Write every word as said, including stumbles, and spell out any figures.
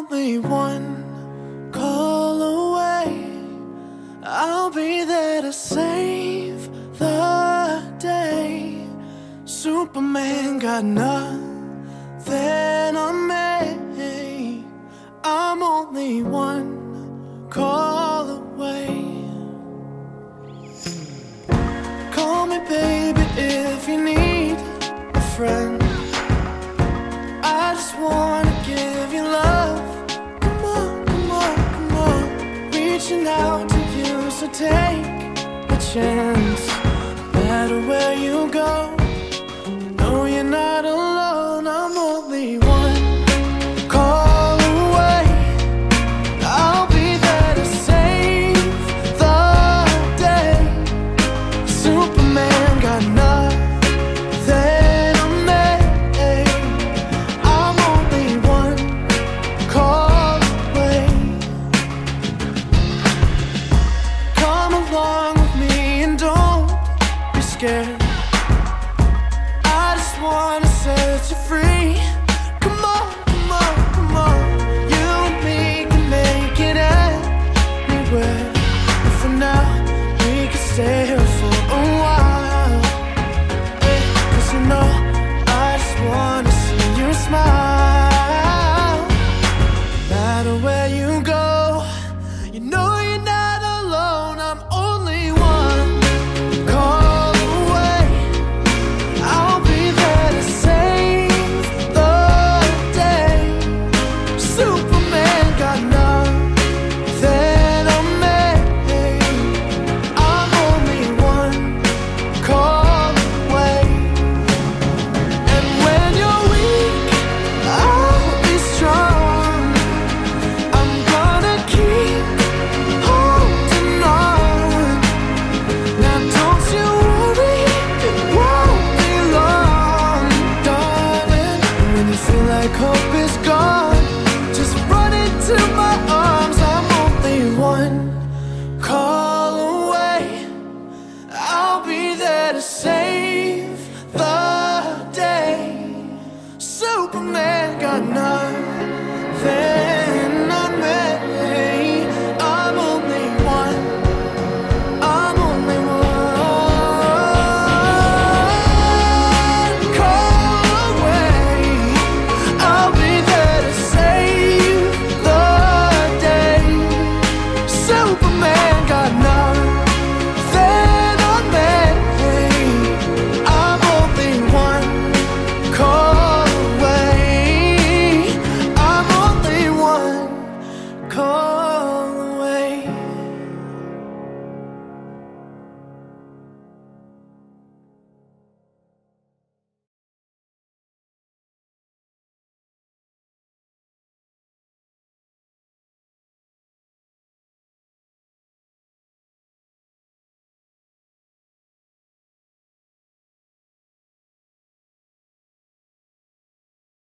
only one call away. I'll be there to save the day. Superman got nothing on me. I'm only one call away. Call me baby if you need a friend. I just wanna give you love. Come on, come on, come on. Reaching out to you, so take a chance. No matter where you go, you know you're not alone. I'm only one call away. I'll be there to save the day. Superman got nothing. I just wanna set you free. Come on, come on, come on. You and me can make it anywhere. And for now, we can stay here for a while. Hey, 'cause you know, I just wanna see you smile. No matter where you go, you know you're not alone. I'm only one call away. I'll be there to save the day. Superman got nothing on me. I'm only one call away. And when you're weak, I'll be strong. I'm gonna keep holding on. Now don't you worry, it won't be long, darling. And when you feel like hope is gone, just run into my arms. I'm only one call away. I'll be there to save the day. Superman got nothing.